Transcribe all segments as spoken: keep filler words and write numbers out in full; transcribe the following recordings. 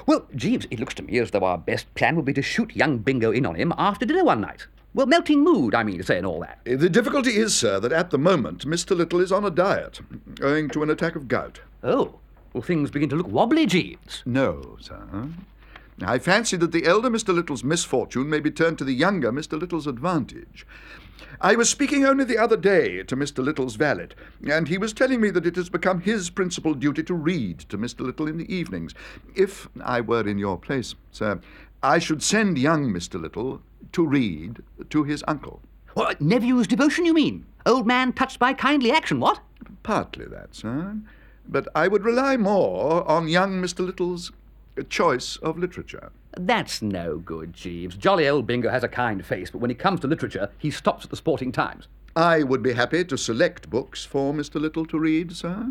Well, Jeeves, it looks to me as though our best plan would be to shoot young Bingo in on him after dinner one night. Well, melting mood, I mean to say, and all that. The difficulty is, sir, that at the moment Mister Little is on a diet, owing to an attack of gout. Oh, well, things begin to look wobbly, Jeeves. No, sir. I fancy that the elder Mister Little's misfortune may be turned to the younger Mister Little's advantage. I was speaking only the other day to Mister Little's valet, and he was telling me that it has become his principal duty to read to Mister Little in the evenings. If I were in your place, sir, I should send young Mister Little to read to his uncle. What, nephew's devotion, you mean? Old man touched by kindly action, what? Partly that, sir. But I would rely more on young Mister Little's choice of literature. That's no good, Jeeves. Jolly old Bingo has a kind face, but when it comes to literature, he stops at the Sporting Times. I would be happy to select books for Mister Little to read, sir.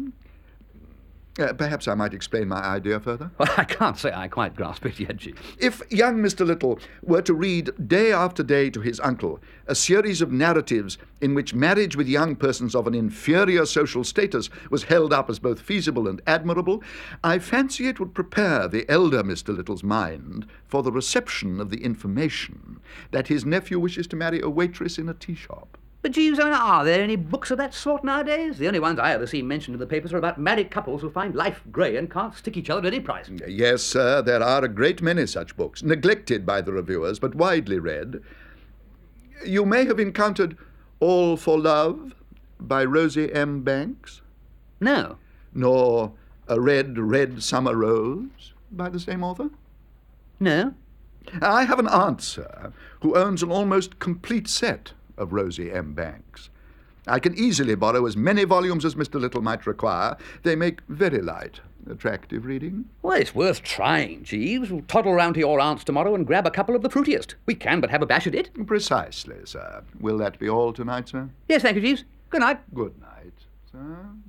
Uh, perhaps I might explain my idea further. Well, I can't say I quite grasp it yet, Jeeves. If young Mister Little were to read day after day to his uncle a series of narratives in which marriage with young persons of an inferior social status was held up as both feasible and admirable, I fancy it would prepare the elder Mister Little's mind for the reception of the information that his nephew wishes to marry a waitress in a tea shop. But, Jeeves, I mean, are there any books of that sort nowadays? The only ones I ever see mentioned in the papers are about married couples who find life grey and can't stick each other at any price. Yes, sir, there are a great many such books, neglected by the reviewers, but widely read. You may have encountered All for Love by Rosie M. Banks. No. Nor A Red, Red Summer Rose by the same author. No. I have an aunt, sir, who owns an almost complete set of Rosie M. Banks. I can easily borrow as many volumes as Mister Little might require. They make very light, attractive reading. Well, it's worth trying, Jeeves. We'll toddle round to your aunt's tomorrow and grab a couple of the fruitiest. We can but have a bash at it. Precisely, sir. Will that be all tonight, sir? Yes, thank you, Jeeves. Good night. Good night, sir.